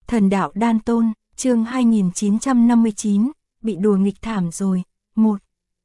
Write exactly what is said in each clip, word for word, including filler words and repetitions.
Thần đạo đan tôn, chương hai nghìn chín trăm năm mươi chín, bị đùa nghịch thảm rồi. một.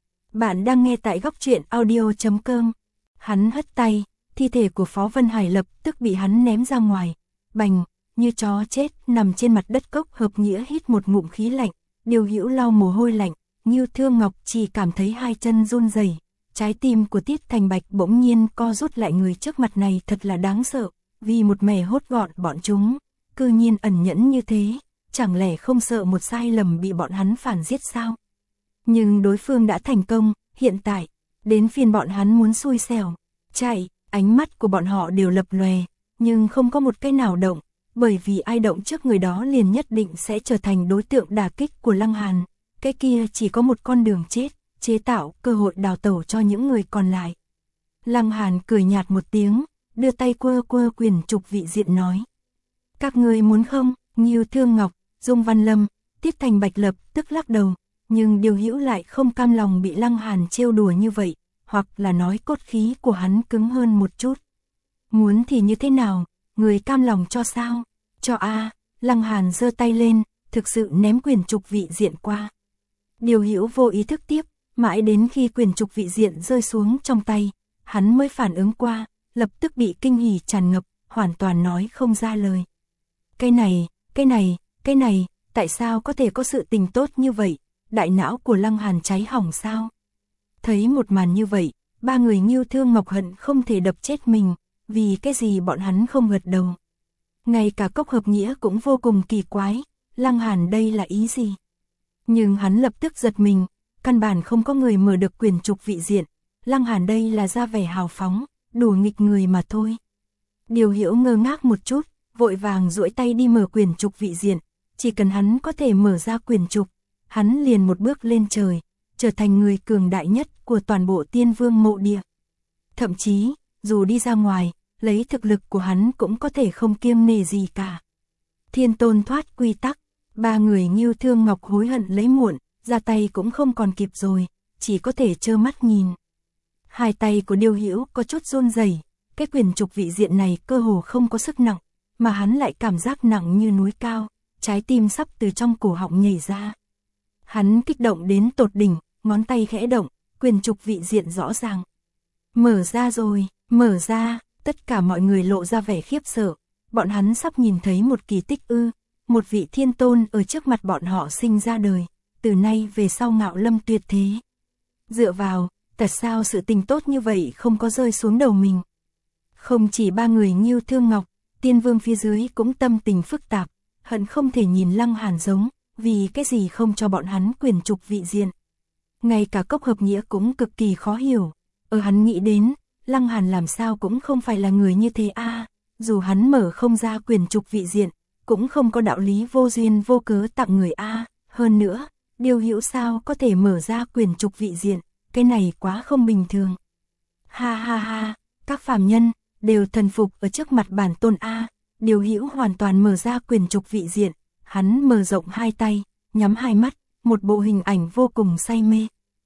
Bạn đang nghe tại góc truyện audio chấm com. Hắn hất tay, thi thể của Phó Vân Hải lập tức bị hắn ném ra ngoài. Bành, như chó chết, nằm trên mặt đất. Cốc Hợp Nghĩa hít một ngụm khí lạnh, Điều Hữu lau mồ hôi lạnh, Ngưu Thương Ngọc chỉ cảm thấy hai chân run rẩy. Trái tim của Tiết Thành Bạch bỗng nhiên co rút lại. Người trước mặt này thật là đáng sợ, vì một mẻ hốt gọn bọn chúng, cư nhiên ẩn nhẫn như thế, chẳng lẽ không sợ một sai lầm bị bọn hắn phản giết sao? Nhưng đối phương đã thành công, hiện tại, đến phiên bọn hắn muốn xui xẻo, chạy, ánh mắt của bọn họ đều lập lòe, nhưng không có một cái nào động, bởi vì ai động trước người đó liền nhất định sẽ trở thành đối tượng đả kích của Lăng Hàn, cái kia chỉ có một con đường chết, chế tạo cơ hội đào tẩu cho những người còn lại. Lăng Hàn cười nhạt một tiếng, đưa tay quơ quơ quyền trục vị diện nói. Các người muốn không? Ngưu Thương Ngọc, Dung Văn Lâm, Tiết Thành Bạch lập tức lắc đầu, nhưng Điều Hữu lại không cam lòng bị Lăng Hàn trêu đùa như vậy, hoặc là nói cốt khí của hắn cứng hơn một chút. Muốn thì như thế nào, người cam lòng cho sao? Cho a. Lăng Hàn giơ tay lên, thực sự ném quyền trục vị diện qua. Điều Hữu vô ý thức tiếp, mãi đến khi quyền trục vị diện rơi xuống trong tay, hắn mới phản ứng qua, lập tức bị kinh hỉ tràn ngập, hoàn toàn nói không ra lời. Cái này, cái này, cái này, tại sao có thể có sự tình tốt như vậy? Đại não của Lăng Hàn cháy hỏng sao? Thấy một màn như vậy, ba người Ngưu Thương Ngọc hận không thể đập chết mình, vì cái gì bọn hắn không gật đầu. Ngay cả Cốc Hợp Nghĩa cũng vô cùng kỳ quái, Lăng Hàn đây là ý gì? Nhưng hắn lập tức giật mình, căn bản không có người mở được quyền trục vị diện, Lăng Hàn đây là ra vẻ hào phóng, đùa nghịch người mà thôi. Điều Hữu ngơ ngác một chút, vội vàng duỗi tay đi mở quyền trục vị diện, chỉ cần hắn có thể mở ra quyền trục, hắn liền một bước lên trời, trở thành người cường đại nhất của toàn bộ Tiên Vương mộ địa. Thậm chí, dù đi ra ngoài, lấy thực lực của hắn cũng có thể không kiêng nể gì cả. Thiên Tôn thoát quy tắc, ba người Ngưu Thương Ngọc hối hận lấy muộn, ra tay cũng không còn kịp rồi, chỉ có thể trơ mắt nhìn. Hai tay của Điều Hữu có chút run rẩy, cái quyền trục vị diện này cơ hồ không có sức nặng, mà hắn lại cảm giác nặng như núi cao, trái tim sắp từ trong cổ họng nhảy ra. Hắn kích động đến tột đỉnh, ngón tay khẽ động, quyền trục vị diện rõ ràng. Mở ra rồi, mở ra, tất cả mọi người lộ ra vẻ khiếp sợ, bọn hắn sắp nhìn thấy một kỳ tích ư, một vị thiên tôn ở trước mặt bọn họ sinh ra đời, từ nay về sau ngạo lâm tuyệt thế. Dựa vào, tại sao sự tình tốt như vậy không có rơi xuống đầu mình? Không chỉ ba người Ngưu Thương Ngọc, Tiên Vương phía dưới cũng tâm tình phức tạp, hận không thể nhìn Lăng Hàn giống, vì cái gì không cho bọn hắn quyền trục vị diện. Ngay cả Cốc Hợp Nghĩa cũng cực kỳ khó hiểu, ở hắn nghĩ đến, Lăng Hàn làm sao cũng không phải là người như thế a, à, dù hắn mở không ra quyền trục vị diện, cũng không có đạo lý vô duyên vô cớ tặng người a, à. Hơn nữa, Điều Hữu sao có thể mở ra quyền trục vị diện, cái này quá không bình thường. Ha ha ha, các phàm nhân đều thần phục ở trước mặt bản tôn a. À. Điều Hữu hoàn toàn mở ra quyền trục vị diện, hắn mở rộng hai tay, nhắm hai mắt, một bộ hình ảnh vô cùng say mê.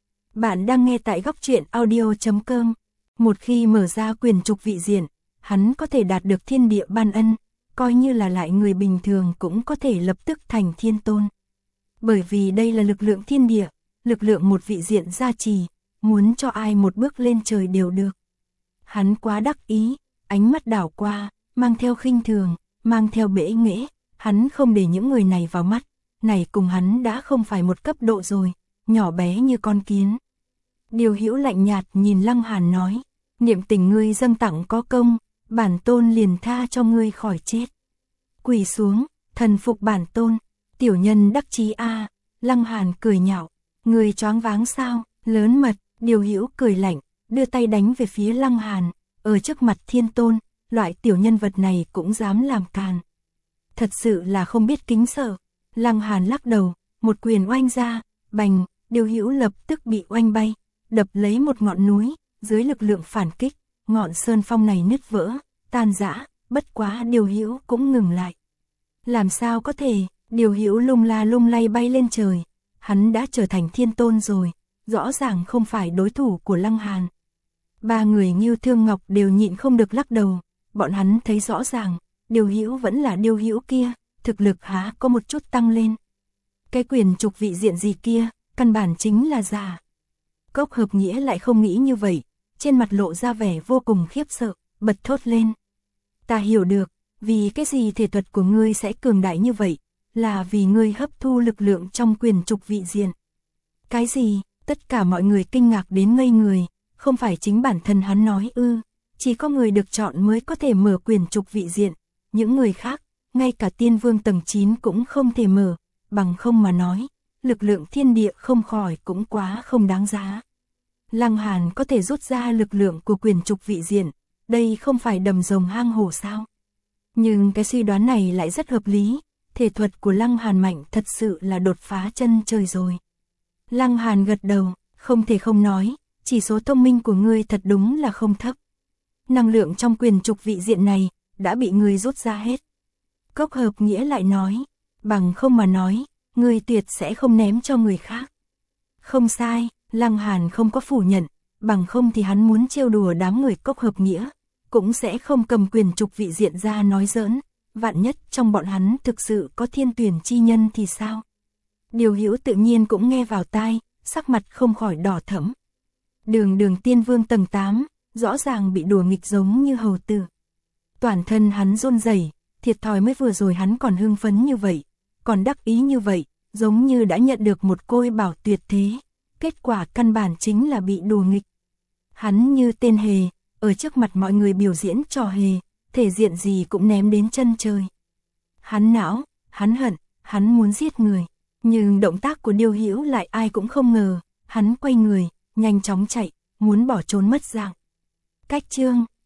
Bạn đang nghe tại góc truyện audio chấm com. Một khi mở ra quyền trục vị diện, hắn có thể đạt được thiên địa ban ân, coi như là lại người bình thường cũng có thể lập tức thành thiên tôn. Bởi vì đây là lực lượng thiên địa, lực lượng một vị diện gia trì, muốn cho ai một bước lên trời đều được. Hắn quá đắc ý, ánh mắt đảo qua, mang theo khinh thường, mang theo bẽ nghễ, hắn không để những người này vào mắt, này cùng hắn đã không phải một cấp độ rồi, nhỏ bé như con kiến. Điều Hữu lạnh nhạt nhìn Lăng Hàn nói, niệm tình ngươi dâng tặng có công, bản tôn liền tha cho ngươi khỏi chết. Quỳ xuống, thần phục bản tôn, tiểu nhân đắc chí a. À. Lăng Hàn cười nhạo, ngươi choáng váng sao, lớn mật. Điều Hữu cười lạnh, đưa tay đánh về phía Lăng Hàn, ở trước mặt thiên tôn, loại tiểu nhân vật này cũng dám làm càn. Thật sự là không biết kính sợ. Lăng Hàn lắc đầu, một quyền oanh ra, bành, Điều Hữu lập tức bị oanh bay, đập lấy một ngọn núi, dưới lực lượng phản kích, ngọn sơn phong này nứt vỡ, tan rã, bất quá Điều Hữu cũng ngừng lại. Làm sao có thể, Điều Hữu lung la lung lay bay lên trời, hắn đã trở thành thiên tôn rồi, rõ ràng không phải đối thủ của Lăng Hàn. Ba người Ngưu Thương Ngọc đều nhịn không được lắc đầu, bọn hắn thấy rõ ràng, Điều Hữu vẫn là Điều Hữu kia, thực lực há có một chút tăng lên. Cái quyền trục vị diện gì kia, căn bản chính là giả. Cốc Hợp Nghĩa lại không nghĩ như vậy, trên mặt lộ ra vẻ vô cùng khiếp sợ, bật thốt lên. Ta hiểu được, vì cái gì thể thuật của ngươi sẽ cường đại như vậy, là vì ngươi hấp thu lực lượng trong quyền trục vị diện. Cái gì? Tất cả mọi người kinh ngạc đến ngây người, không phải chính bản thân hắn nói ư, chỉ có người được chọn mới có thể mở quyền trục vị diện, những người khác, ngay cả tiên vương tầng chín cũng không thể mở, bằng không mà nói, lực lượng thiên địa không khỏi cũng quá không đáng giá. Lăng Hàn có thể rút ra lực lượng của quyền trục vị diện, đây không phải đầm rồng hang hổ sao? Nhưng cái suy đoán này lại rất hợp lý, thể thuật của Lăng Hàn mạnh thật sự là đột phá chân trời rồi. Lăng Hàn gật đầu, không thể không nói, chỉ số thông minh của ngươi thật đúng là không thấp. Năng lượng trong quyền trục vị diện này, đã bị ngươi rút ra hết. Cốc Hợp Nghĩa lại nói, bằng không mà nói, ngươi tuyệt sẽ không ném cho người khác. Không sai, Lăng Hàn không có phủ nhận, bằng không thì hắn muốn trêu đùa đám người Cốc Hợp Nghĩa, cũng sẽ không cầm quyền trục vị diện ra nói giỡn, vạn nhất trong bọn hắn thực sự có thiên tuyển chi nhân thì sao? Điều Hữu tự nhiên cũng nghe vào tai, sắc mặt không khỏi đỏ thẫm. Đường Đường tiên vương tầng tám, rõ ràng bị đùa nghịch giống như hầu tử. Toàn thân hắn run rẩy, thiệt thòi mới vừa rồi hắn còn hưng phấn như vậy, còn đắc ý như vậy, giống như đã nhận được một côi bảo tuyệt thế, kết quả căn bản chính là bị đùa nghịch. Hắn như tên hề, ở trước mặt mọi người biểu diễn trò hề, thể diện gì cũng ném đến chân trời. Hắn não, hắn hận, hắn muốn giết người, nhưng động tác của Điêu Hữu lại ai cũng không ngờ, hắn quay người, nhanh chóng chạy, muốn bỏ trốn mất dạng. Cách chương